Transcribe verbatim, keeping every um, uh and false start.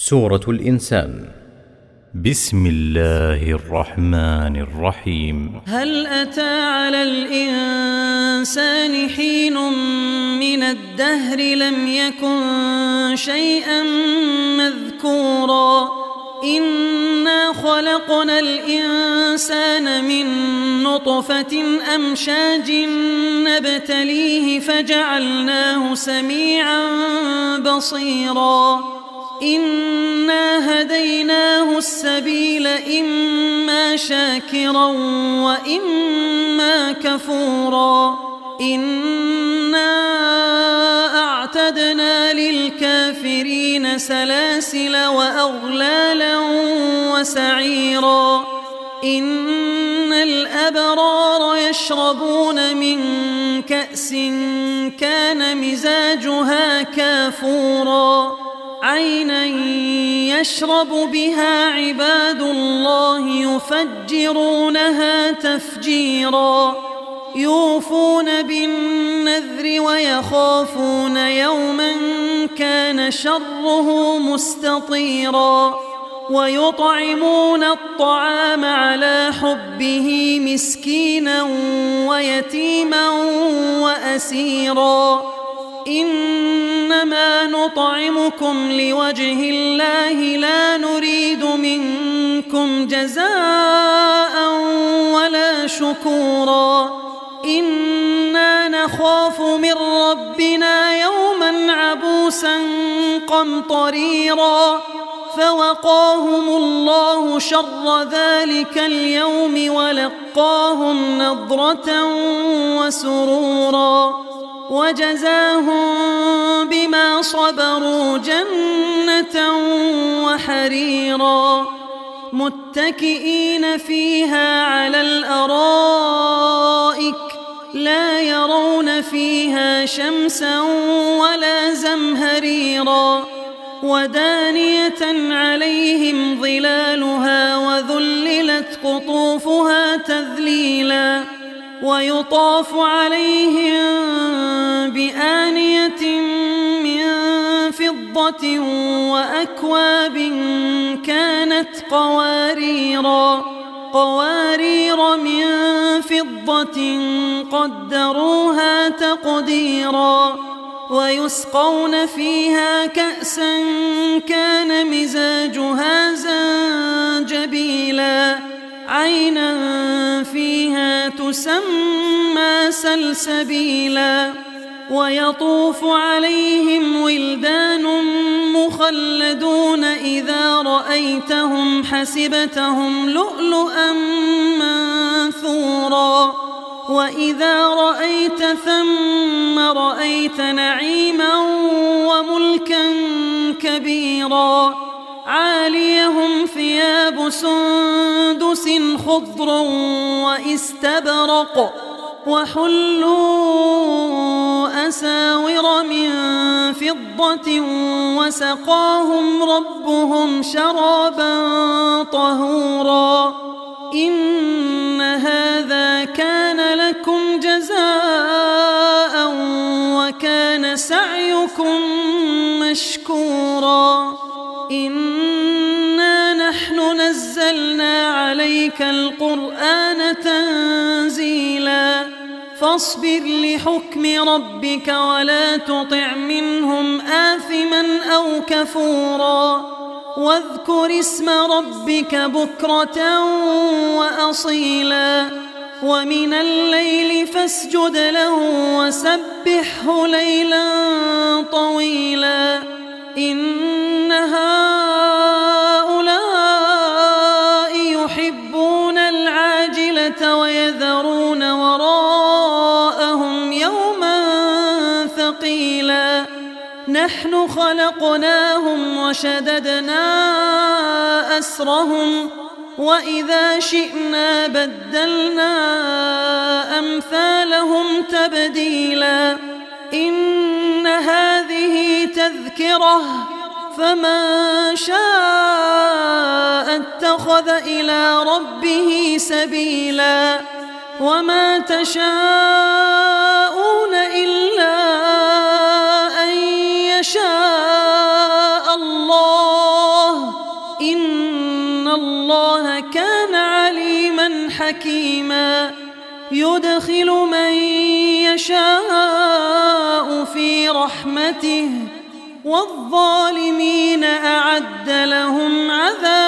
سورة الإنسان. بسم الله الرحمن الرحيم. هل أتى على الإنسان حين من الدهر لم يكن شيئا مذكورا إنا خلقنا الإنسان من نطفة أمشاج نبتليه فجعلناه سميعا بصيرا إنا هديناه السبيل إما شاكرا وإما كفورا إنا أعتدنا للكافرين سلاسل وأغلالا وسعيرا إن الأبرار يشربون من كأس كان مزاجها كافورا عينا يشرب بها عباد الله يفجرونها تفجيرا يوفون بالنذر ويخافون يوما كان شره مستطيرا ويطعمون الطعام على حبه مسكينا ويتيما وأسيرا إنما نطعمكم لوجه الله لا نريد منكم جزاء ولا شكورا إنا نخاف من ربنا يوما عبوسا قمطريرا فوقاهم الله شر ذلك اليوم ولقاهم نضرة وسرورا وجزاهم بما صبروا جنة وحريرا متكئين فيها على الأرائك لا يرون فيها شمسا ولا زمهريرا ودانية عليهم ظلالها وذللت قطوفها تذليلا ويطاف عليهم بآنية من فضة وأكواب كانت قواريرا قوارير من فضة قدروها تقديرا ويسقون فيها كأسا كان مزاجها زنجبيلا عينا فيها تسمى سلسبيلا ويطوف عليهم ولدان مخلدون إذا رأيتهم حسبتهم لؤلؤا منثورا وإذا رأيت ثم رأيت نعيما وملكا كبيرا عاليهم ثياب سندس خضر واستبرق وحلوا أساور من فضة وسقاهم ربهم شرابا طهورا إن هذا كان لكم جزاء وكان سعيكم مشكورا إنا نحن نزلنا عليك القرآن تنزيلا فاصبر لحكم ربك ولا تطع منهم آثما أو كفورا واذكر اسم ربك بكرة وأصيلا ومن الليل فاسجد له وسبحه ليلا طويلا إن هؤلاء يحبون العاجلة ويذرون وراءهم يوما ثقيلا نحن خلقناهم وشددنا أسرهم وإذا شئنا بدلنا أمثالهم تبديلا إن هذه تذكرة فمن شاء اتخذ إلى ربه سبيلا وما تشاءون إلا أن يشاء الله الله كان عليما حكيما يدخل من يشاء في رحمته والظالمين أعد لهم عذابا